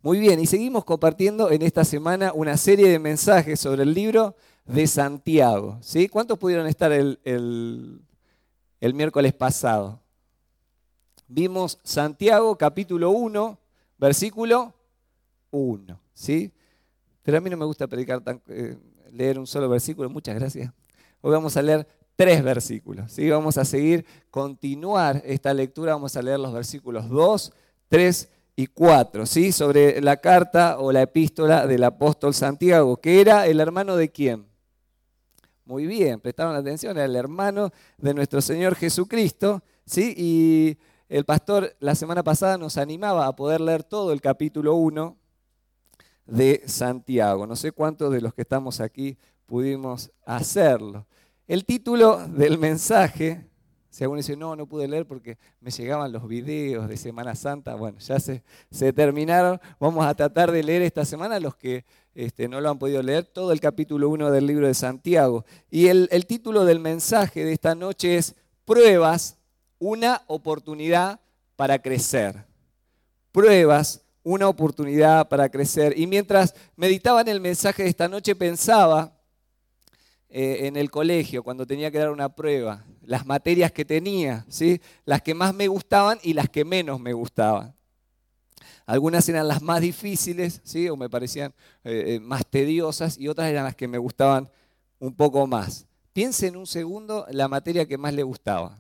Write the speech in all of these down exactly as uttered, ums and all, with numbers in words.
Muy bien, y seguimos compartiendo en esta semana una serie de mensajes sobre el libro de Santiago. ¿Sí? ¿Cuántos pudieron estar el, el, el miércoles pasado? Vimos Santiago capítulo uno, versículo uno. ¿Sí? Pero a mí no me gusta predicar tan, eh, leer un solo versículo, muchas gracias. Hoy vamos a leer tres versículos. ¿Sí? Vamos a seguir, continuar esta lectura, vamos a leer los versículos dos, tres y cuatro, ¿sí? Sobre la carta o la epístola del apóstol Santiago, que era el hermano de quién. Muy bien, prestaron atención, era el hermano de nuestro Señor Jesucristo, ¿sí? Y el pastor la semana pasada nos animaba a poder leer todo el capítulo uno de Santiago. No sé cuántos de los que estamos aquí pudimos hacerlo. El título del mensaje, si alguno dice, no, no pude leer porque me llegaban los videos de Semana Santa, bueno, ya se, se terminaron. Vamos a tratar de leer esta semana, los que este, no lo han podido leer, todo el capítulo uno del libro de Santiago. Y el, el título del mensaje de esta noche es Pruebas, una oportunidad para crecer. Pruebas, una oportunidad para crecer. Y mientras meditaba en el mensaje de esta noche, pensaba eh, en el colegio, cuando tenía que dar una prueba, las materias que tenía, ¿sí? Las que más me gustaban y las que menos me gustaban. Algunas eran las más difíciles, ¿sí? O me parecían eh, más tediosas, y otras eran las que me gustaban un poco más. Piense en un segundo la materia que más le gustaba.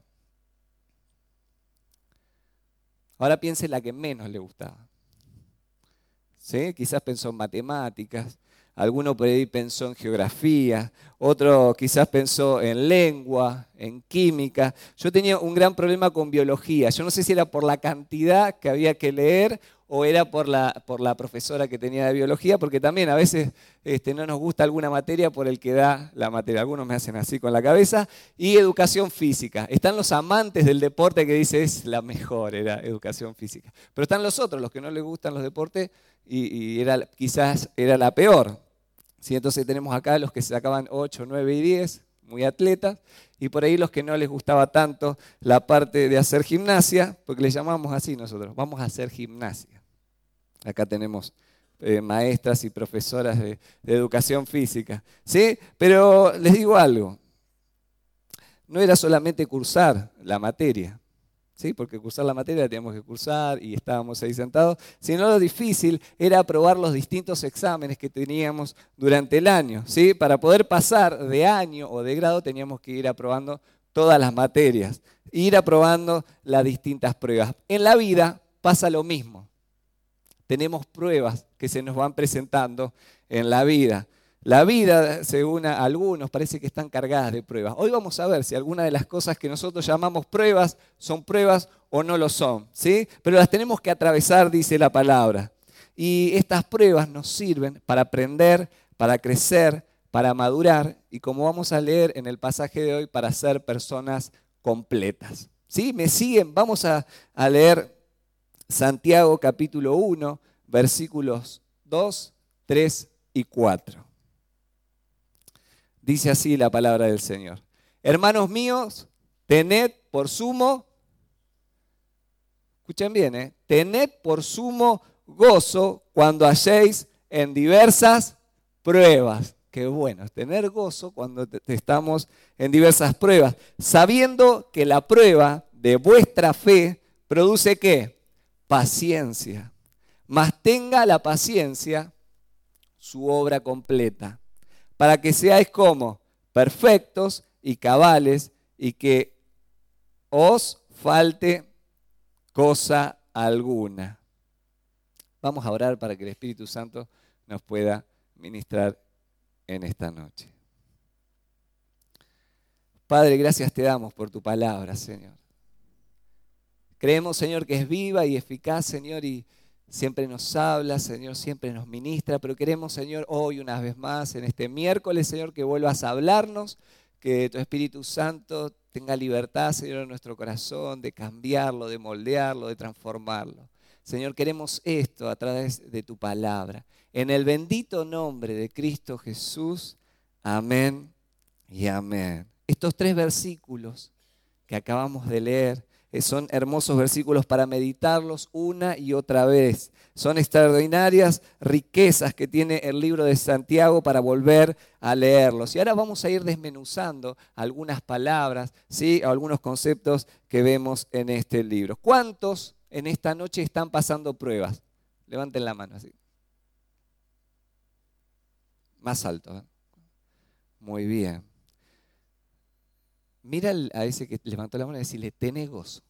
Ahora piense en la que menos le gustaba. ¿Sí? Quizás pensó en matemáticas, alguno por ahí pensó en geografía, otro quizás pensó en lengua, en química. Yo tenía un gran problema con biología. Yo no sé si era por la cantidad que había que leer o era por la, por la profesora que tenía de biología, porque también a veces este, no nos gusta alguna materia por el que da la materia. Algunos me hacen así con la cabeza. Y educación física. Están los amantes del deporte que dicen es la mejor, era educación física. Pero están los otros, los que no les gustan los deportes, y, y era, quizás era la peor. ¿Sí? Entonces tenemos acá los que sacaban ocho, nueve y diez, muy atletas, y por ahí los que no les gustaba tanto la parte de hacer gimnasia, porque le llamamos así nosotros, vamos a hacer gimnasia. Acá tenemos eh, maestras y profesoras de, de educación física, ¿sí? Pero les digo algo, no era solamente cursar la materia, ¿sí? Porque cursar la materia la teníamos que cursar y estábamos ahí sentados, sino lo difícil era aprobar los distintos exámenes que teníamos durante el año, ¿sí? Para poder pasar de año o de grado teníamos que ir aprobando todas las materias, ir aprobando las distintas pruebas. En la vida pasa lo mismo. Tenemos pruebas que se nos van presentando en la vida. La vida, según algunos, parece que están cargadas de pruebas. Hoy vamos a ver si alguna de las cosas que nosotros llamamos pruebas son pruebas o no lo son, ¿sí? Pero las tenemos que atravesar, dice la palabra. Y estas pruebas nos sirven para aprender, para crecer, para madurar y, como vamos a leer en el pasaje de hoy, para ser personas completas. ¿Sí? ¿Me siguen? Vamos a, a leer Santiago capítulo uno, versículos dos, tres y cuatro. Dice así la palabra del Señor. Hermanos míos, tened por sumo, escuchen bien, ¿eh? Tened por sumo gozo cuando halléis en diversas pruebas. Qué bueno, tener gozo cuando te, te estamos en diversas pruebas, sabiendo que la prueba de vuestra fe produce ¿qué? Paciencia. Mas tenga la paciencia su obra completa, para que seáis como perfectos y cabales y que os falte cosa alguna. Vamos a orar para que el Espíritu Santo nos pueda ministrar en esta noche. Padre, gracias te damos por tu palabra, Señor. Creemos, Señor, que es viva y eficaz, Señor, y siempre nos habla, Señor, siempre nos ministra, pero queremos, Señor, hoy una vez más, en este miércoles, Señor, que vuelvas a hablarnos, que tu Espíritu Santo tenga libertad, Señor, en nuestro corazón, de cambiarlo, de moldearlo, de transformarlo. Señor, queremos esto a través de tu palabra. En el bendito nombre de Cristo Jesús, amén y amén. Estos tres versículos que acabamos de leer son hermosos versículos para meditarlos una y otra vez, Son extraordinarias riquezas que tiene el libro de Santiago para volver a leerlos. Y ahora vamos a ir desmenuzando algunas palabras, ¿sí? Algunos conceptos que vemos en este libro. ¿Cuántos en esta noche están pasando pruebas? Levanten la mano así. Más alto, ¿eh? Muy bien. Mira a ese que levantó la mano y decirle, tenés gozo.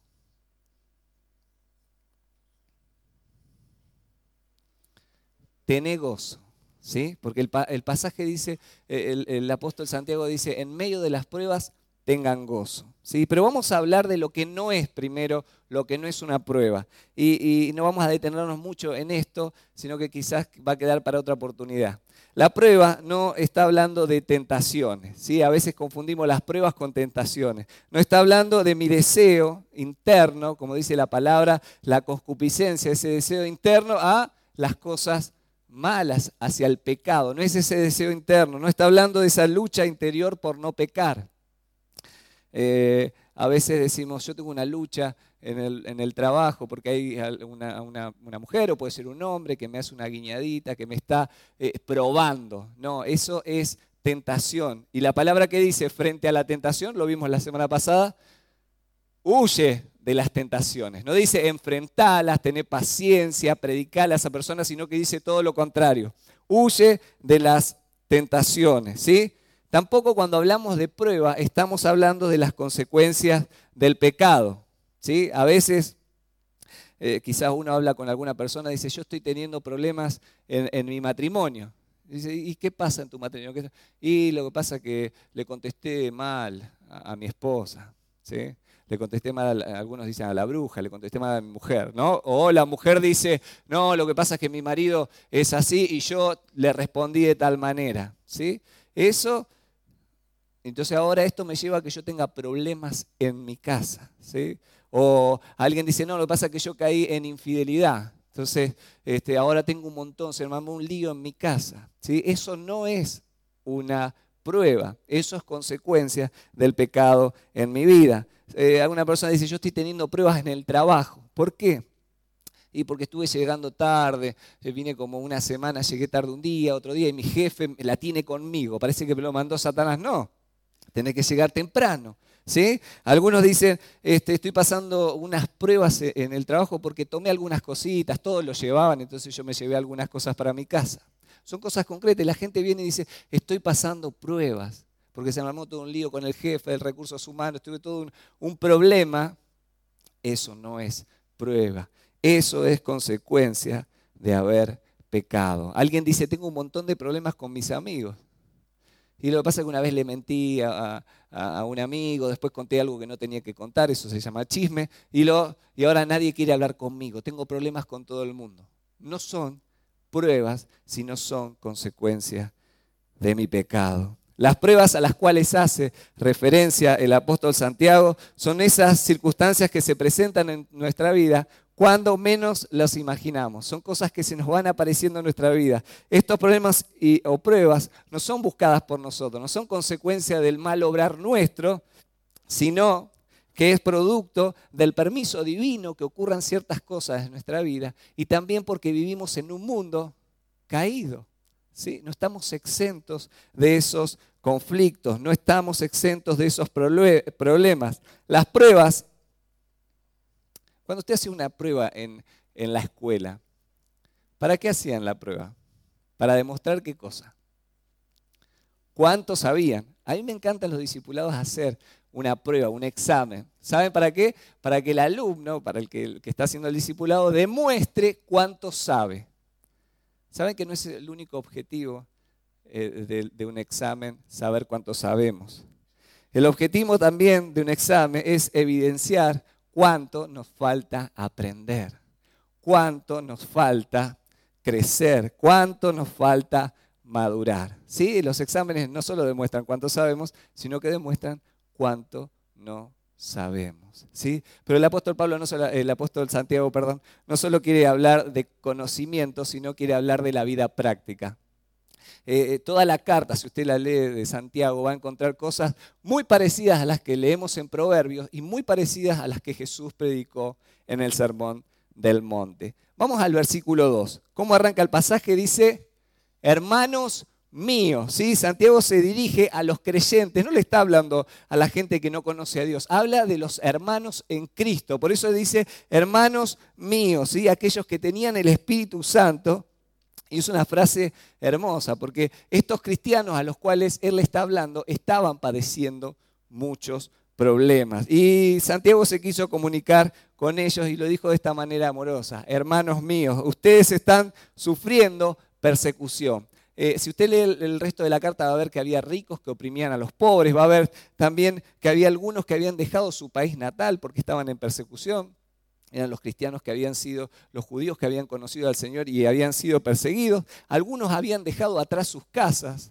Tenés gozo, ¿sí? Porque el, el pasaje dice, el, el apóstol Santiago dice, en medio de las pruebas tengan gozo, ¿sí? Pero vamos a hablar de lo que no es primero, lo que no es una prueba. Y, y no vamos a detenernos mucho en esto, sino que quizás va a quedar para otra oportunidad. La prueba no está hablando de tentaciones, ¿sí? A veces confundimos las pruebas con tentaciones. No está hablando de mi deseo interno, como dice la palabra, la concupiscencia, ese deseo interno a las cosas malas, hacia el pecado. No es ese deseo interno, no está hablando de esa lucha interior por no pecar. Eh, a veces decimos, yo tengo una lucha en el, en el trabajo porque hay una, una, una mujer o puede ser un hombre que me hace una guiñadita, que me está eh, probando. No, eso es tentación. Y la palabra que dice frente a la tentación, lo vimos la semana pasada, huye de las tentaciones. No dice enfrentalas, tener paciencia, predicarle a esa persona, sino que dice todo lo contrario. Huye de las tentaciones, ¿sí? Tampoco cuando hablamos de prueba estamos hablando de las consecuencias del pecado, ¿sí? A veces eh, quizás uno habla con alguna persona y dice, yo estoy teniendo problemas en, en mi matrimonio. Dice, ¿y qué pasa en tu matrimonio? Y lo que pasa es que le contesté mal a, a mi esposa, ¿sí? Le contesté mal, a, algunos dicen a la bruja, le contesté mal a mi mujer, ¿no? O la mujer dice, no, lo que pasa es que mi marido es así y yo le respondí de tal manera, ¿sí? Eso, entonces ahora esto me lleva a que yo tenga problemas en mi casa, ¿sí? O alguien dice, no, lo que pasa es que yo caí en infidelidad, entonces este, ahora tengo un montón, se me armó un lío en mi casa, ¿sí? Eso no es una prueba, eso es consecuencia del pecado en mi vida. Eh, alguna persona dice, yo estoy teniendo pruebas en el trabajo. ¿Por qué? Y porque estuve llegando tarde, vine como una semana, llegué tarde un día, otro día, y mi jefe la tiene conmigo. Parece que me lo mandó Satanás. No, tenés que llegar temprano, ¿sí? Algunos dicen, este, estoy pasando unas pruebas en el trabajo porque tomé algunas cositas, todos lo llevaban, entonces yo me llevé algunas cosas para mi casa. Son cosas concretas y la gente viene y dice, estoy pasando pruebas. Porque se me armó todo un lío con el jefe de recursos humanos, tuve todo un, un problema. Eso no es prueba, eso es consecuencia de haber pecado. Alguien dice, tengo un montón de problemas con mis amigos. Y lo que pasa es que una vez le mentí a, a, a un amigo, después conté algo que no tenía que contar, eso se llama chisme, y, lo, y ahora nadie quiere hablar conmigo, tengo problemas con todo el mundo. No son pruebas, sino son consecuencias de mi pecado. Las pruebas a las cuales hace referencia el apóstol Santiago son esas circunstancias que se presentan en nuestra vida cuando menos las imaginamos. Son cosas que se nos van apareciendo en nuestra vida. Estos problemas y, o pruebas no son buscadas por nosotros, no son consecuencia del mal obrar nuestro, sino que es producto del permiso divino que ocurran ciertas cosas en nuestra vida y también porque vivimos en un mundo caído. ¿Sí? No estamos exentos de esos conflictos, no estamos exentos de esos problemas. Las pruebas, cuando usted hace una prueba en, en la escuela, ¿para qué hacían la prueba? Para demostrar qué cosa. ¿Cuánto sabían? A mí me encantan los discipulados hacer una prueba, un examen. ¿Saben para qué? Para que el alumno, para el que, el que está haciendo el discipulado, demuestre cuánto sabe. ¿Saben que no es el único objetivo eh, de, de un examen saber cuánto sabemos? El objetivo también de un examen es evidenciar cuánto nos falta aprender, cuánto nos falta crecer, cuánto nos falta madurar. ¿Sí? Los exámenes no solo demuestran cuánto sabemos, sino que demuestran cuánto no sabemos, ¿sí? Pero el apóstol Pablo, no solo, el apóstol Santiago, perdón, no solo quiere hablar de conocimiento, sino quiere hablar de la vida práctica. Eh, toda la carta, si usted la lee de Santiago, va a encontrar cosas muy parecidas a las que leemos en Proverbios y muy parecidas a las que Jesús predicó en el Sermón del monte. Vamos al versículo dos. ¿Cómo arranca el pasaje? Dice, hermanos míos. ¿Sí? Santiago se dirige a los creyentes, no le está hablando a la gente que no conoce a Dios, habla de los hermanos en Cristo. Por eso dice, hermanos míos, ¿sí? Aquellos que tenían el Espíritu Santo. Y es una frase hermosa, porque estos cristianos a los cuales él le está hablando estaban padeciendo muchos problemas. Y Santiago se quiso comunicar con ellos y lo dijo de esta manera amorosa. Hermanos míos, ustedes están sufriendo persecución. Eh, si usted lee el, el resto de la carta va a ver que había ricos que oprimían a los pobres, va a ver también que había algunos que habían dejado su país natal porque estaban en persecución. Eran los cristianos que habían sido, los judíos que habían conocido al Señor y habían sido perseguidos. Algunos habían dejado atrás sus casas.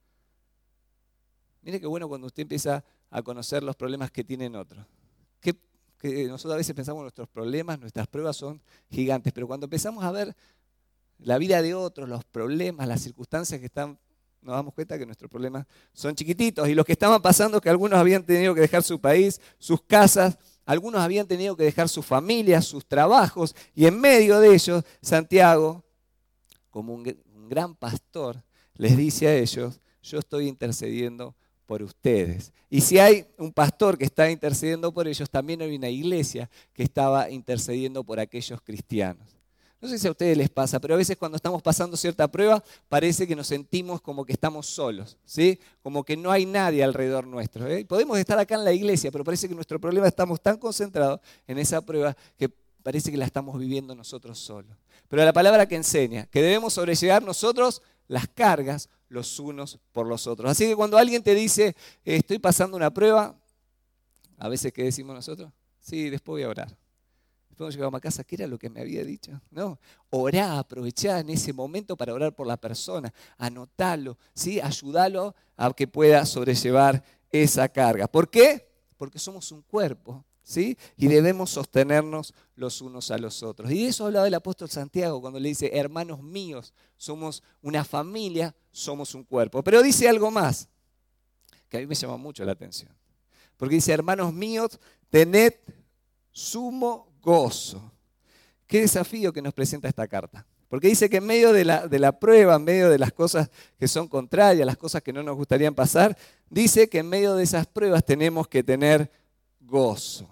Mire qué bueno cuando usted empieza a conocer los problemas que tienen otros. Que, que nosotros a veces pensamos que nuestros problemas, nuestras pruebas son gigantes, pero cuando empezamos a ver la vida de otros, los problemas, las circunstancias que están, nos damos cuenta que nuestros problemas son chiquititos. Y lo que estaban pasando es que algunos habían tenido que dejar su país, sus casas, algunos habían tenido que dejar sus familias, sus trabajos, y en medio de ellos, Santiago, como un, un gran pastor, les dice a ellos, yo estoy intercediendo por ustedes. Y si hay un pastor que está intercediendo por ellos, también hay una iglesia que estaba intercediendo por aquellos cristianos. No sé si a ustedes les pasa, pero a veces cuando estamos pasando cierta prueba, parece que nos sentimos como que estamos solos, ¿sí? Como que no hay nadie alrededor nuestro, ¿eh? Podemos estar acá en la iglesia, pero parece que nuestro problema estamos tan concentrados en esa prueba que parece que la estamos viviendo nosotros solos. Pero la palabra que enseña que debemos sobrellevar nosotros las cargas los unos por los otros. Así que cuando alguien te dice, estoy pasando una prueba, a veces, ¿qué decimos nosotros? Sí, después voy a orar. Después llegamos a casa, ¿qué era lo que me había dicho? No, orá, aprovechá en ese momento para orar por la persona, anotalo, ¿sí? Ayúdalo a que pueda sobrellevar esa carga. ¿Por qué? Porque somos un cuerpo, ¿sí? Y debemos sostenernos los unos a los otros. Y de eso hablaba el apóstol Santiago cuando le dice, hermanos míos, somos una familia, somos un cuerpo. Pero dice algo más, que a mí me llama mucho la atención. Porque dice, hermanos míos, tened sumo gozo. Qué desafío que nos presenta esta carta. Porque dice que en medio de la, de la prueba, en medio de las cosas que son contrarias, las cosas que no nos gustarían pasar, dice que en medio de esas pruebas tenemos que tener gozo.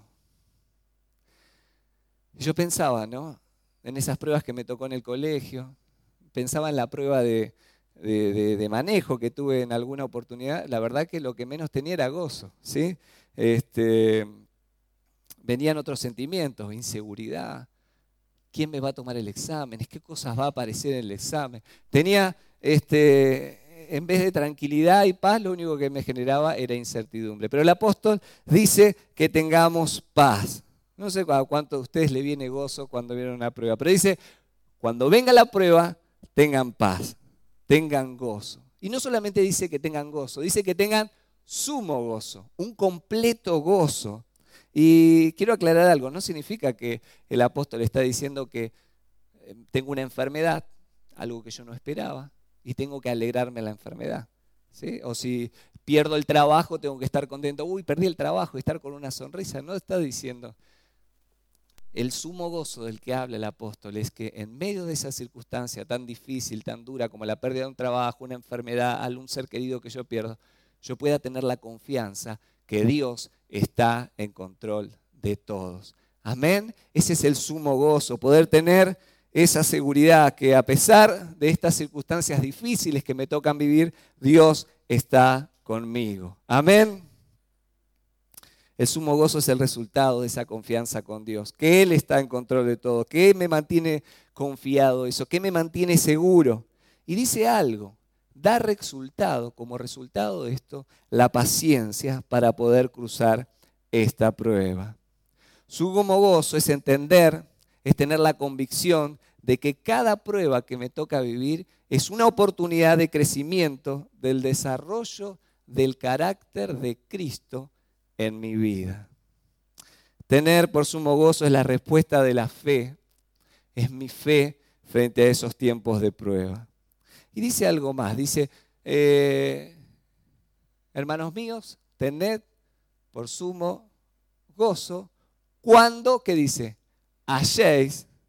Yo pensaba, ¿no? En esas pruebas que me tocó en el colegio, pensaba en la prueba de, de, de, de manejo que tuve en alguna oportunidad. La verdad que lo que menos tenía era gozo, ¿sí? Este... Venían otros sentimientos, inseguridad, quién me va a tomar el examen, qué cosas va a aparecer en el examen. Tenía, este, en vez de tranquilidad y paz, lo único que me generaba era incertidumbre. Pero el apóstol dice que tengamos paz. No sé a cuánto de ustedes le viene gozo cuando viene una prueba, pero dice, cuando venga la prueba, tengan paz, tengan gozo. Y no solamente dice que tengan gozo, dice que tengan sumo gozo, un completo gozo. Y quiero aclarar algo, no significa que el apóstol está diciendo que tengo una enfermedad, algo que yo no esperaba, y tengo que alegrarme de la enfermedad, ¿sí? O si pierdo el trabajo, tengo que estar contento, uy, perdí el trabajo, y estar con una sonrisa. No está diciendo. El sumo gozo del que habla el apóstol es que en medio de esa circunstancia tan difícil, tan dura como la pérdida de un trabajo, una enfermedad, algún ser querido que yo pierdo, yo pueda tener la confianza que Dios está en control de todos. Amén. Ese es el sumo gozo, poder tener esa seguridad que a pesar de estas circunstancias difíciles que me tocan vivir, Dios está conmigo. Amén. El sumo gozo es el resultado de esa confianza con Dios, que Él está en control de todo, que me mantiene confiado eso, que me mantiene seguro. Y dice algo. Da resultado, como resultado de esto, la paciencia para poder cruzar esta prueba. Su sumo gozo es entender, es tener la convicción de que cada prueba que me toca vivir es una oportunidad de crecimiento, del desarrollo del carácter de Cristo en mi vida. Tener por sumo gozo es la respuesta de la fe, es mi fe frente a esos tiempos de prueba. Y dice algo más, dice, eh, hermanos míos, tened por sumo gozo cuando, ¿qué dice? Halléis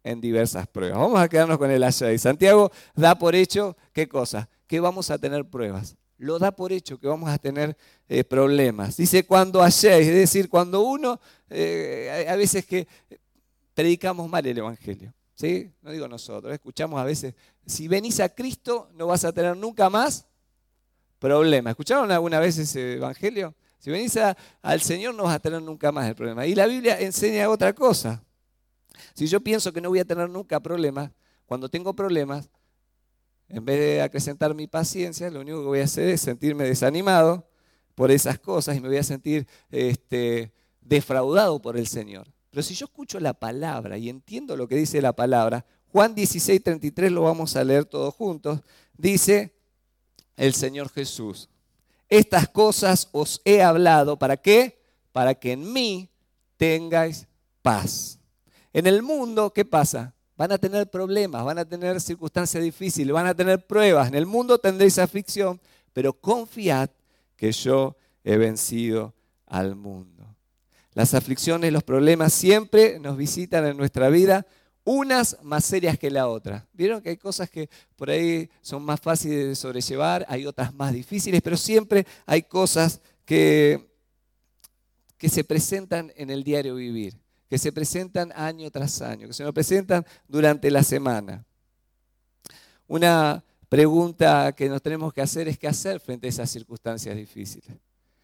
en diversas pruebas. Vamos a quedarnos con el halléis. Santiago da por hecho, ¿qué cosa? Que vamos a tener pruebas. Lo da por hecho que vamos a tener eh, problemas. Dice cuando halléis, es decir, cuando uno, eh, a veces que predicamos mal el Evangelio. ¿Sí? No digo nosotros, escuchamos a veces, si venís a Cristo no vas a tener nunca más problemas. ¿Escucharon alguna vez ese Evangelio? Si venís a, al Señor no vas a tener nunca más el problema. Y la Biblia enseña otra cosa. Si yo pienso que no voy a tener nunca problemas, cuando tengo problemas, en vez de acrecentar mi paciencia, lo único que voy a hacer es sentirme desanimado por esas cosas y me voy a sentir este, defraudado por el Señor. Pero si yo escucho la palabra y entiendo lo que dice la palabra, Juan dieciséis, treinta y tres lo vamos a leer todos juntos, dice el Señor Jesús, estas cosas os he hablado, ¿para qué? Para que en mí tengáis paz. En el mundo, ¿qué pasa? Van a tener problemas, van a tener circunstancias difíciles, van a tener pruebas. En el mundo tendréis aflicción, pero confiad que yo he vencido al mundo. Las aflicciones, los problemas siempre nos visitan en nuestra vida, unas más serias que la otra. Vieron que hay cosas que por ahí son más fáciles de sobrellevar, hay otras más difíciles, pero siempre hay cosas que, que se presentan en el diario vivir, que se presentan año tras año, que se nos presentan durante la semana. Una pregunta que nos tenemos que hacer es qué hacer frente a esas circunstancias difíciles.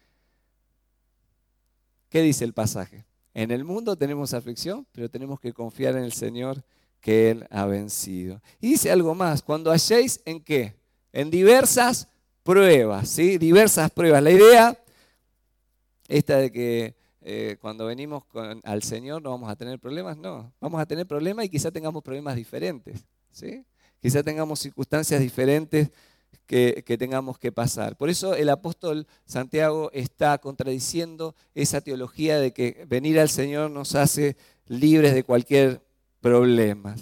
¿Qué dice el pasaje? En el mundo tenemos aflicción, pero tenemos que confiar en el Señor que Él ha vencido. Y dice algo más, cuando halléis ¿en qué? En diversas pruebas, ¿sí? Diversas pruebas. La idea esta de que eh, cuando venimos con, al Señor no vamos a tener problemas, no. Vamos a tener problemas y quizá tengamos problemas diferentes, ¿sí? Quizá tengamos circunstancias diferentes Que, que tengamos que pasar. Por eso el apóstol Santiago está contradiciendo esa teología de que venir al Señor nos hace libres de cualquier problema.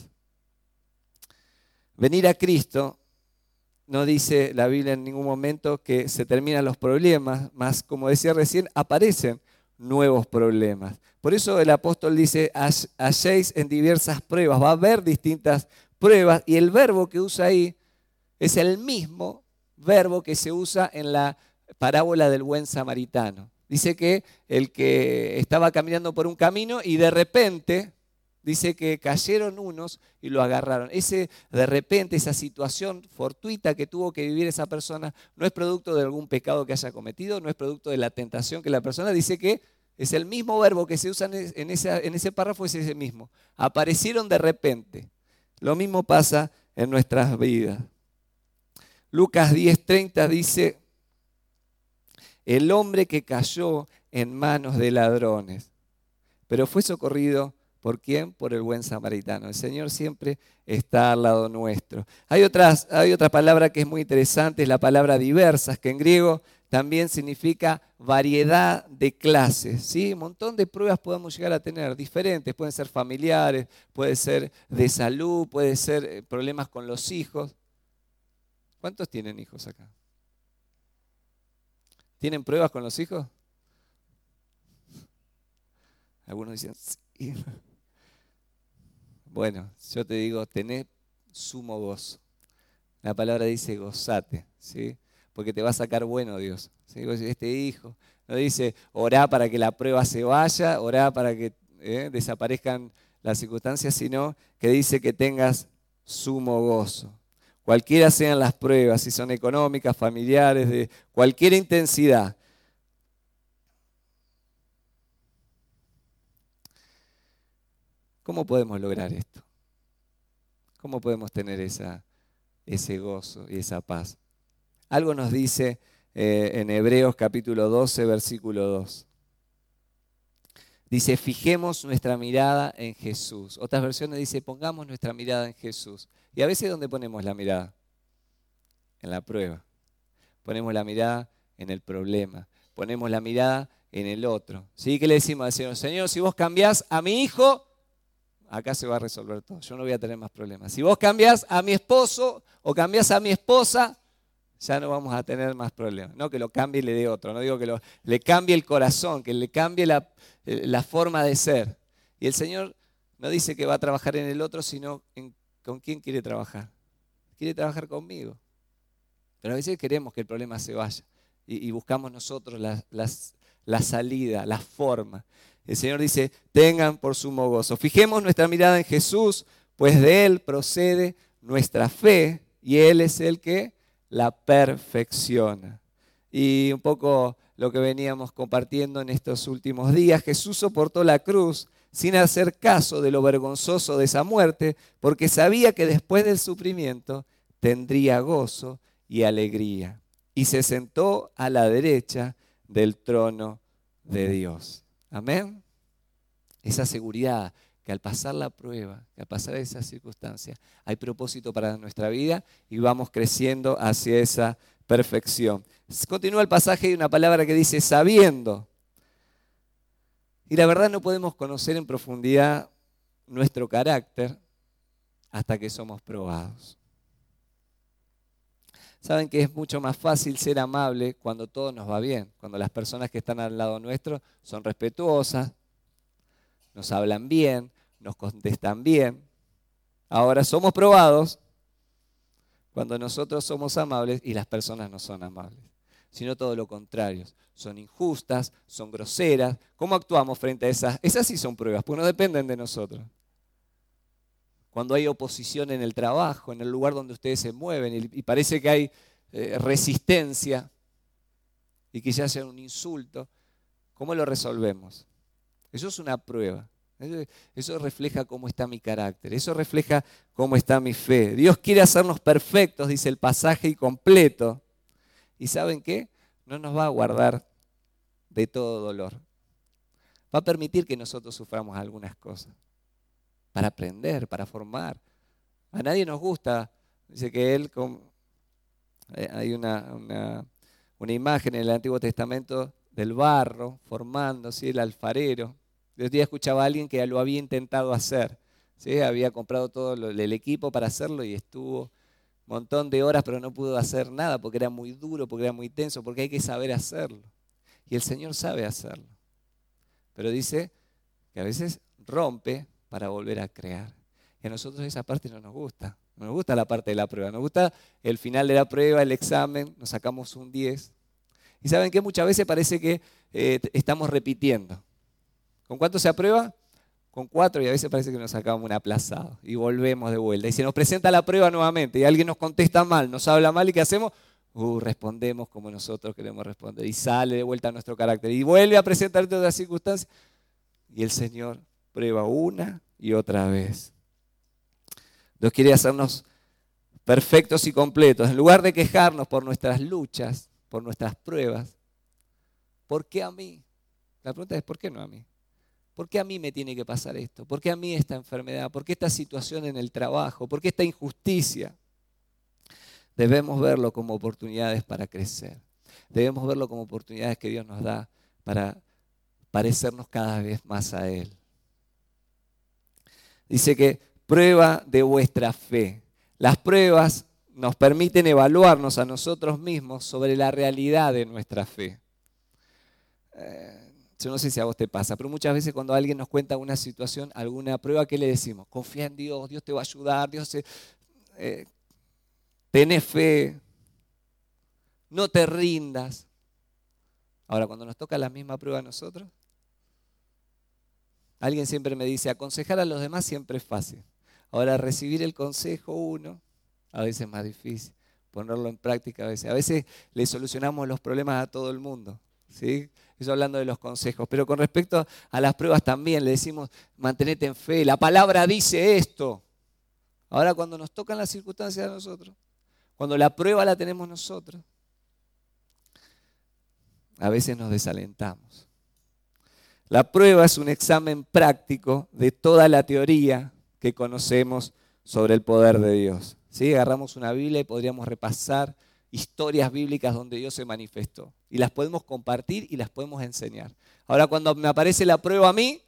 Venir a Cristo no dice la Biblia en ningún momento que se terminan los problemas, más como decía recién, aparecen nuevos problemas. Por eso el apóstol dice, halléis en diversas pruebas, va a haber distintas pruebas y el verbo que usa ahí es el mismo verbo que se usa en la parábola del buen samaritano. Dice que el que estaba caminando por un camino y de repente, dice que cayeron unos y lo agarraron. Ese de repente, esa situación fortuita que tuvo que vivir esa persona, no es producto de algún pecado que haya cometido, no es producto de la tentación que la persona, dice que es el mismo verbo que se usa en ese, en ese párrafo, es ese mismo. Aparecieron de repente. Lo mismo pasa en nuestras vidas. Lucas diez treinta dice, el hombre que cayó en manos de ladrones, pero fue socorrido, ¿por quién? Por el buen samaritano. El Señor siempre está al lado nuestro. Hay, otras, hay otra palabra que es muy interesante, es la palabra diversas, que en griego también significa variedad de clases, ¿sí? Un montón de pruebas podemos llegar a tener, diferentes, pueden ser familiares, puede ser de salud, puede ser problemas con los hijos. ¿Cuántos tienen hijos acá? ¿Tienen pruebas con los hijos? Algunos dicen, sí. Bueno, yo te digo, tenés sumo gozo. La palabra dice gozate, ¿sí? Porque te va a sacar bueno Dios, ¿sí? Este hijo no dice orá para que la prueba se vaya, orá para que eh, desaparezcan las circunstancias, sino que dice que tengas sumo gozo. Cualquiera sean las pruebas, si son económicas, familiares, de cualquier intensidad. ¿Cómo podemos lograr esto? ¿Cómo podemos tener esa, ese gozo y esa paz? Algo nos dice eh, en Hebreos capítulo doce, versículo dos. Dice, fijemos nuestra mirada en Jesús. Otras versiones dice, pongamos nuestra mirada en Jesús. Y a veces, ¿dónde ponemos la mirada? En la prueba. Ponemos la mirada en el problema. Ponemos la mirada en el otro. ¿Sí? ¿Qué le decimos al Señor? Señor, si vos cambiás a mi hijo, acá se va a resolver todo. Yo no voy a tener más problemas. Si vos cambiás a mi esposo o cambiás a mi esposa, ya no vamos a tener más problemas. No que lo cambie y le dé otro. No digo que lo, le cambie el corazón, que le cambie la, la forma de ser. Y el Señor no dice que va a trabajar en el otro, sino en con quién quiere trabajar. Quiere trabajar conmigo. Pero a veces queremos que el problema se vaya y, y buscamos nosotros la, las, la salida, la forma. El Señor dice, tengan por sumo gozo. Fijemos nuestra mirada en Jesús, pues de Él procede nuestra fe y Él es el que la perfecciona. Y un poco lo que veníamos compartiendo en estos últimos días, Jesús soportó la cruz sin hacer caso de lo vergonzoso de esa muerte, porque sabía que después del sufrimiento tendría gozo y alegría. Y se sentó a la derecha del trono de Dios. Amén. Esa seguridad que al pasar la prueba, que al pasar esa circunstancia, hay propósito para nuestra vida y vamos creciendo hacia esa perfección. Continúa el pasaje y una palabra que dice sabiendo. Y la verdad no podemos conocer en profundidad nuestro carácter hasta que somos probados. Saben que es mucho más fácil ser amable cuando todo nos va bien, cuando las personas que están al lado nuestro son respetuosas, nos hablan bien, nos contestan bien. Ahora somos probados cuando nosotros somos amables y las personas no son amables, sino todo lo contrario. Son injustas, son groseras. ¿Cómo actuamos frente a esas? Esas sí son pruebas, porque no dependen de nosotros. Cuando hay oposición en el trabajo, en el lugar donde ustedes se mueven y parece que hay eh, resistencia y que ya sea un insulto, ¿cómo lo resolvemos? Eso es una prueba. Eso refleja cómo está mi carácter. Eso refleja cómo está mi fe. Dios quiere hacernos perfectos, dice el pasaje, y completo. ¿Y saben qué? No nos va a guardar de todo dolor. Va a permitir que nosotros suframos algunas cosas. Para aprender, para formar. A nadie nos gusta. Dice que él, hay una, una, una imagen en el Antiguo Testamento del barro formando, ¿sí? El alfarero. El día escuchaba a alguien que lo había intentado hacer. ¿Sí? Había comprado todo lo, el equipo para hacerlo y estuvo un montón de horas, pero no pudo hacer nada porque era muy duro, porque era muy tenso, porque hay que saber hacerlo. Y el Señor sabe hacerlo. Pero dice que a veces rompe para volver a crear. Y a nosotros esa parte no nos gusta. No nos gusta la parte de la prueba. Nos gusta el final de la prueba, el examen, nos sacamos un diez. Y saben que muchas veces parece que eh, estamos repitiendo. ¿Con cuánto se aprueba? Con cuatro, y a veces parece que nos sacamos un aplazado y volvemos de vuelta. Y se nos presenta la prueba nuevamente y alguien nos contesta mal, nos habla mal y ¿qué hacemos? Uh, respondemos como nosotros queremos responder y sale de vuelta nuestro carácter y vuelve a presentarte otras circunstancias y el Señor prueba una y otra vez. Dios quiere hacernos perfectos y completos. En lugar de quejarnos por nuestras luchas, por nuestras pruebas, ¿por qué a mí? La pregunta es ¿por qué no a mí? ¿Por qué a mí me tiene que pasar esto? ¿Por qué a mí esta enfermedad? ¿Por qué esta situación en el trabajo? ¿Por qué esta injusticia? Debemos verlo como oportunidades para crecer. Debemos verlo como oportunidades que Dios nos da para parecernos cada vez más a Él. Dice que prueba de vuestra fe. Las pruebas nos permiten evaluarnos a nosotros mismos sobre la realidad de nuestra fe. Eh, Yo no sé si a vos te pasa, pero muchas veces cuando alguien nos cuenta una situación, alguna prueba, ¿qué le decimos? Confía en Dios, Dios te va a ayudar, Dios te, eh, tenés fe, no te rindas. Ahora, cuando nos toca la misma prueba a nosotros, alguien siempre me dice, aconsejar a los demás siempre es fácil. Ahora, recibir el consejo uno, a veces es más difícil, ponerlo en práctica a veces. A veces le solucionamos los problemas a todo el mundo, ¿sí? Eso hablando de los consejos, pero con respecto a las pruebas también le decimos, mantenete en fe, la palabra dice esto. Ahora cuando nos tocan las circunstancias a nosotros, cuando la prueba la tenemos nosotros, a veces nos desalentamos. La prueba es un examen práctico de toda la teoría que conocemos sobre el poder de Dios. ¿Sí? Agarramos una Biblia y podríamos repasar historias bíblicas donde Dios se manifestó. Y las podemos compartir y las podemos enseñar. Ahora cuando me aparece la prueba a mí,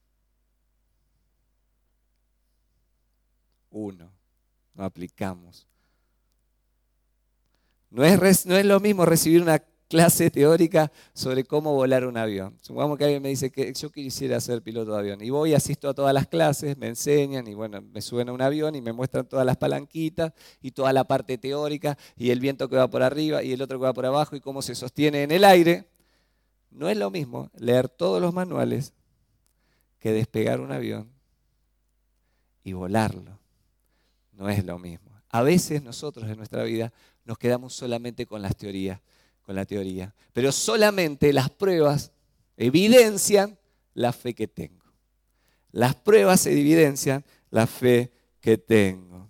uno, no aplicamos. No es, no es lo mismo recibir una clase teórica sobre cómo volar un avión. Supongamos que alguien me dice que yo quisiera ser piloto de avión. Y voy, asisto a todas las clases, me enseñan y bueno, me suben a un avión y me muestran todas las palanquitas y toda la parte teórica y el viento que va por arriba y el otro que va por abajo y cómo se sostiene en el aire. No es lo mismo leer todos los manuales que despegar un avión y volarlo. No es lo mismo. A veces nosotros en nuestra vida nos quedamos solamente con las teorías, con la teoría, pero solamente las pruebas evidencian la fe que tengo. Las pruebas evidencian la fe que tengo.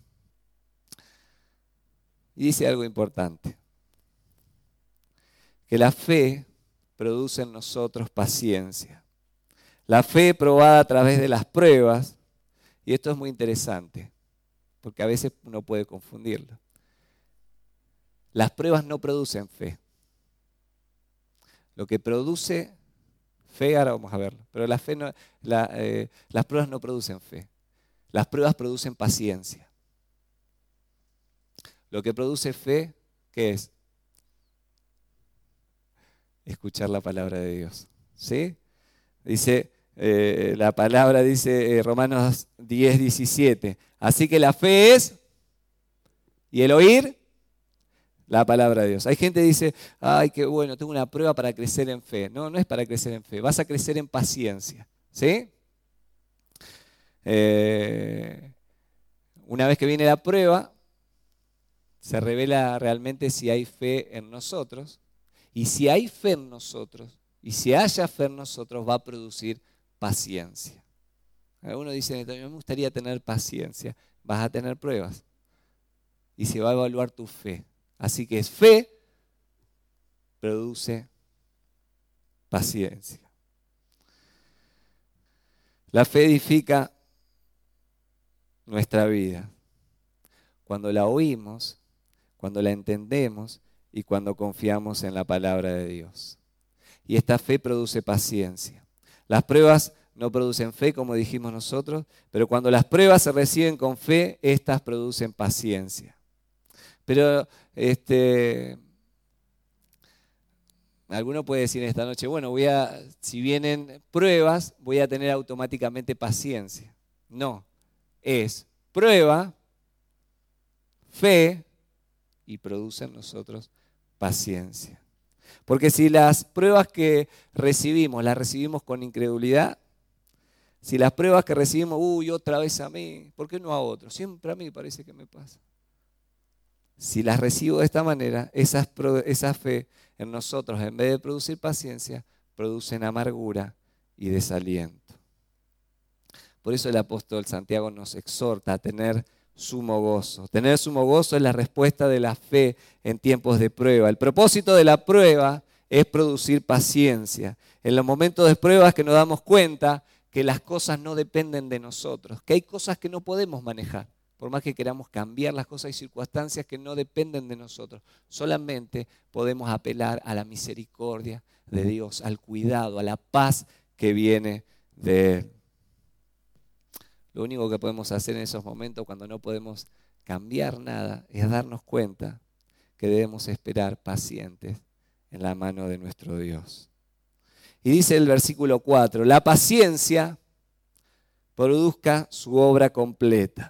Y dice algo importante, que la fe produce en nosotros paciencia. La fe probada a través de las pruebas, y esto es muy interesante, porque a veces uno puede confundirlo. Las pruebas no producen fe. Lo que produce fe, ahora vamos a verlo, pero la fe no, la, eh, las pruebas no producen fe. Las pruebas producen paciencia. Lo que produce fe, ¿qué es? Escuchar la palabra de Dios. ¿Sí? Dice, eh, la palabra dice eh, Romanos diez, diecisiete. Así que la fe es, y el oír, la palabra de Dios. Hay gente que dice, ay, qué bueno, tengo una prueba para crecer en fe. No, no es para crecer en fe, vas a crecer en paciencia. ¿Sí? Eh, una vez que viene la prueba, se revela realmente si hay fe en nosotros. Y si hay fe en nosotros, y si haya fe en nosotros, va a producir paciencia. Algunos dicen, me gustaría tener paciencia. Vas a tener pruebas. Y se va a evaluar tu fe. Así que es fe, produce paciencia. La fe edifica nuestra vida. Cuando la oímos, cuando la entendemos y cuando confiamos en la palabra de Dios. Y esta fe produce paciencia. Las pruebas no producen fe, como dijimos nosotros, pero cuando las pruebas se reciben con fe, estas producen paciencia. Pero este, alguno puede decir esta noche, bueno, voy a, si vienen pruebas, voy a tener automáticamente paciencia. No, es prueba, fe y produce en nosotros paciencia. Porque si las pruebas que recibimos, las recibimos con incredulidad, si las pruebas que recibimos, uy, otra vez a mí, ¿por qué no a otro? Siempre a mí parece que me pasa. Si las recibo de esta manera, esa, esa fe en nosotros, en vez de producir paciencia, producen amargura y desaliento. Por eso el apóstol Santiago nos exhorta a tener sumo gozo. Tener sumo gozo es la respuesta de la fe en tiempos de prueba. El propósito de la prueba es producir paciencia. En los momentos de prueba es que nos damos cuenta que las cosas no dependen de nosotros, que hay cosas que no podemos manejar. Por más que queramos cambiar las cosas, hay circunstancias que no dependen de nosotros. Solamente podemos apelar a la misericordia de Dios, al cuidado, a la paz que viene de Él. Lo único que podemos hacer en esos momentos cuando no podemos cambiar nada es darnos cuenta que debemos esperar pacientes en la mano de nuestro Dios. Y dice el versículo cuatro, la paciencia produzca su obra completa.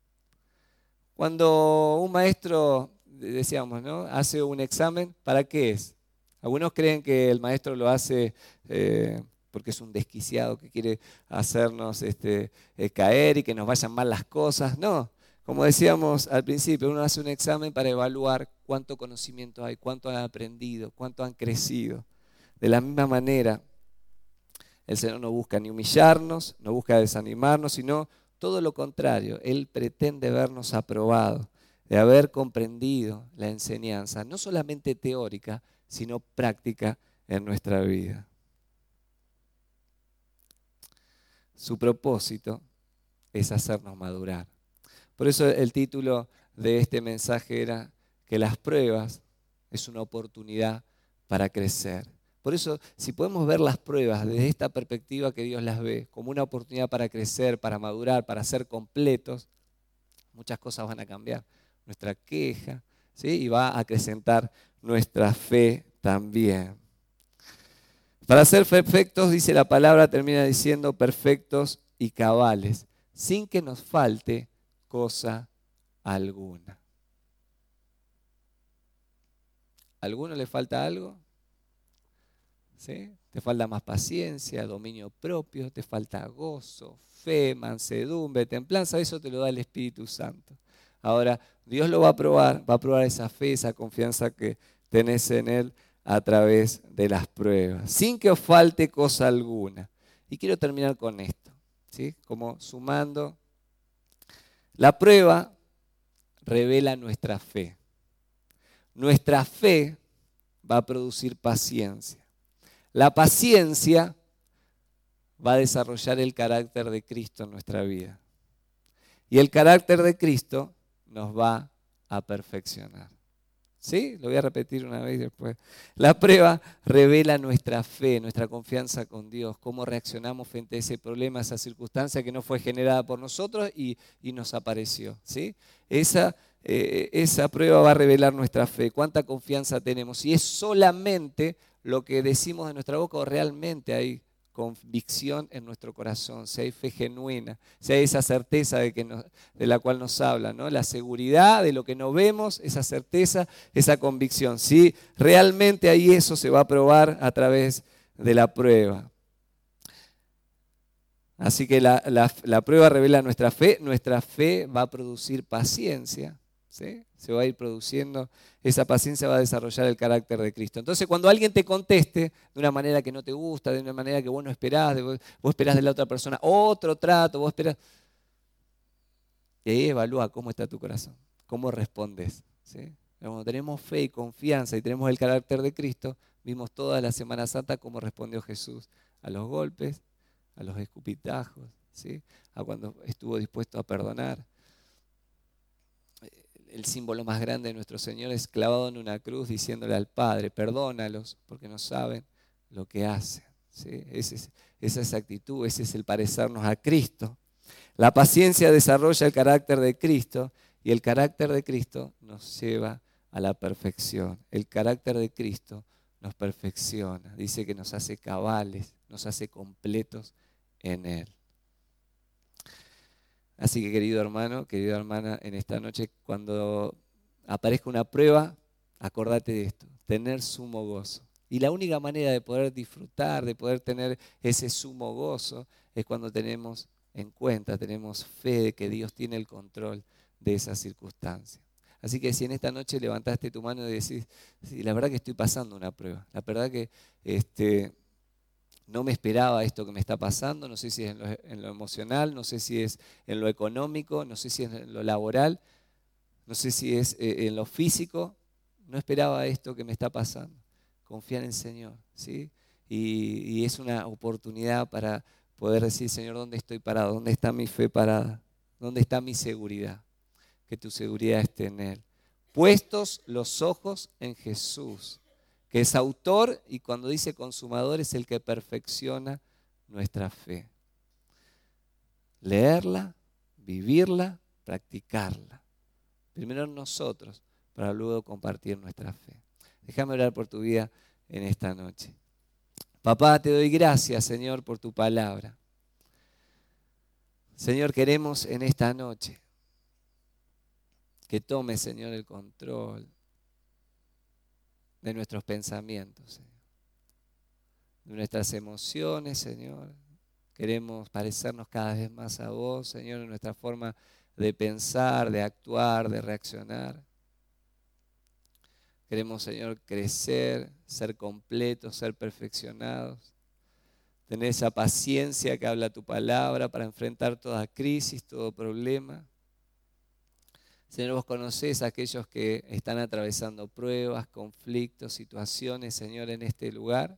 Cuando un maestro, decíamos, ¿no?, hace un examen, ¿para qué es? Algunos creen que el maestro lo hace eh, porque es un desquiciado que quiere hacernos este, eh, caer y que nos vayan mal las cosas. No, como decíamos al principio, uno hace un examen para evaluar cuánto conocimiento hay, cuánto han aprendido, cuánto han crecido. De la misma manera, el Señor no busca ni humillarnos, no busca desanimarnos, sino todo lo contrario. Él pretende vernos aprobados, de haber comprendido la enseñanza, no solamente teórica, sino práctica en nuestra vida. Su propósito es hacernos madurar. Por eso el título de este mensaje era que las pruebas es una oportunidad para crecer. Por eso, si podemos ver las pruebas desde esta perspectiva que Dios las ve, como una oportunidad para crecer, para madurar, para ser completos, muchas cosas van a cambiar. Nuestra queja, ¿sí?, y va a acrecentar nuestra fe también. Para ser perfectos, dice la palabra, termina diciendo perfectos y cabales, sin que nos falte cosa alguna. ¿A alguno le falta algo? ¿Sí? Te falta más paciencia, dominio propio, te falta gozo, fe, mansedumbre, templanza, eso te lo da el Espíritu Santo. Ahora, Dios lo va a probar, va a probar esa fe, esa confianza que tenés en Él a través de las pruebas, sin que os falte cosa alguna. Y quiero terminar con esto, ¿sí? Como sumando, la prueba revela nuestra fe. Nuestra fe va a producir paciencia. La paciencia va a desarrollar el carácter de Cristo en nuestra vida. Y el carácter de Cristo nos va a perfeccionar. ¿Sí? Lo voy a repetir una vez después. La prueba revela nuestra fe, nuestra confianza con Dios, cómo reaccionamos frente a ese problema, esa circunstancia que no fue generada por nosotros y, y nos apareció. ¿Sí? Esa, eh, esa prueba va a revelar nuestra fe, cuánta confianza tenemos. Si es solamente lo que decimos de nuestra boca o realmente hay convicción en nuestro corazón, si hay fe genuina, si hay esa certeza de, que nos, de la cual nos habla, ¿no? La seguridad de lo que no vemos, esa certeza, esa convicción. Si realmente ahí eso se va a probar a través de la prueba. Así que la, la, la prueba revela nuestra fe, nuestra fe va a producir paciencia, ¿sí? Se va a ir produciendo, esa paciencia va a desarrollar el carácter de Cristo. Entonces, cuando alguien te conteste de una manera que no te gusta, de una manera que vos no esperás, de, vos, vos esperás de la otra persona otro trato, vos esperás, y ahí evalúa cómo está tu corazón, cómo respondes, ¿sí? Cuando tenemos fe y confianza y tenemos el carácter de Cristo, vimos toda la Semana Santa cómo respondió Jesús a los golpes, a los escupitajos, ¿sí? A cuando estuvo dispuesto a perdonar. El símbolo más grande de nuestro Señor es clavado en una cruz diciéndole al Padre, perdónalos porque no saben lo que hacen, ¿sí? Ese es, esa es actitud, ese es el parecernos a Cristo. La paciencia desarrolla el carácter de Cristo y el carácter de Cristo nos lleva a la perfección. El carácter de Cristo nos perfecciona, dice que nos hace cabales, nos hace completos en Él. Así que querido hermano, querida hermana, en esta noche cuando aparezca una prueba, acordate de esto, tener sumo gozo. Y la única manera de poder disfrutar, de poder tener ese sumo gozo, es cuando tenemos en cuenta, tenemos fe de que Dios tiene el control de esa circunstancia. Así que si en esta noche levantaste tu mano y decís, sí, la verdad que estoy pasando una prueba, la verdad que este, no me esperaba esto que me está pasando, no sé si es en lo, en lo emocional, no sé si es en lo económico, no sé si es en lo laboral, no sé si es eh, en lo físico, no esperaba esto que me está pasando. Confiar en el Señor, ¿sí? Y, y es una oportunidad para poder decir, Señor, ¿dónde estoy parado? ¿Dónde está mi fe parada? ¿Dónde está mi seguridad? Que tu seguridad esté en Él. Puestos los ojos en Jesús, que es autor y cuando dice consumador es el que perfecciona nuestra fe. Leerla, vivirla, practicarla. Primero nosotros, para luego compartir nuestra fe. Déjame orar por tu vida en esta noche. Papá, te doy gracias, Señor, por tu palabra. Señor, queremos en esta noche que tome, Señor, el control de nuestros pensamientos, Señor, de nuestras emociones, Señor. Queremos parecernos cada vez más a vos, Señor, en nuestra forma de pensar, de actuar, de reaccionar. Queremos, Señor, crecer, ser completos, ser perfeccionados. Tener esa paciencia que habla tu palabra para enfrentar toda crisis, todo problema. Señor, vos conocés a aquellos que están atravesando pruebas, conflictos, situaciones, Señor, en este lugar.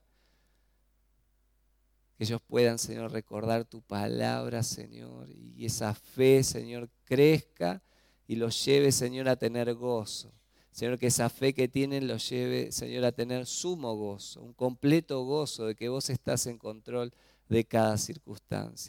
Que ellos puedan, Señor, recordar tu palabra, Señor, y esa fe, Señor, crezca y los lleve, Señor, a tener gozo. Señor, que esa fe que tienen los lleve, Señor, a tener sumo gozo, un completo gozo de que vos estás en control de cada circunstancia.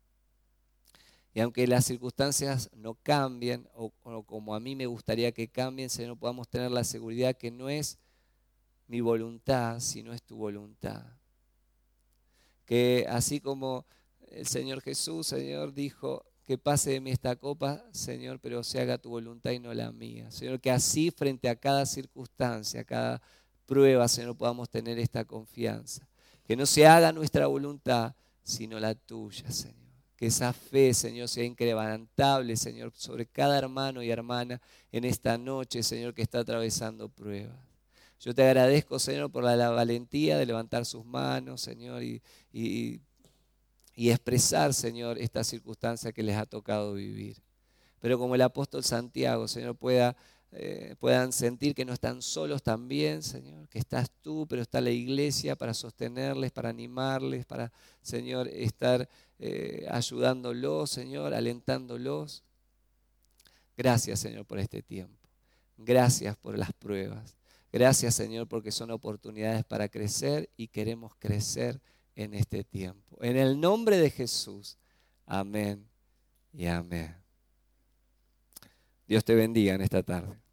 Y aunque las circunstancias no cambien, o, o como a mí me gustaría que cambien, Señor, podamos tener la seguridad que no es mi voluntad si no es tu voluntad. Que así como el Señor Jesús, Señor, dijo, que pase de mí esta copa, Señor, pero se haga tu voluntad y no la mía. Señor, que así frente a cada circunstancia, a cada prueba, Señor, podamos tener esta confianza. Que no se haga nuestra voluntad, sino la tuya, Señor. Que esa fe, Señor, sea inquebrantable, Señor, sobre cada hermano y hermana en esta noche, Señor, que está atravesando pruebas. Yo te agradezco, Señor, por la, la valentía de levantar sus manos, Señor, y, y, y expresar, Señor, esta circunstancia que les ha tocado vivir. Pero como el apóstol Santiago, Señor, pueda, eh, puedan sentir que no están solos también, Señor, que estás tú, pero está la iglesia para sostenerles, para animarles, para, Señor, estar eh, ayudándolos, Señor, alentándolos. Gracias, Señor, por este tiempo. Gracias por las pruebas. Gracias, Señor, porque son oportunidades para crecer y queremos crecer en este tiempo. En el nombre de Jesús. Amén y amén. Dios te bendiga en esta tarde.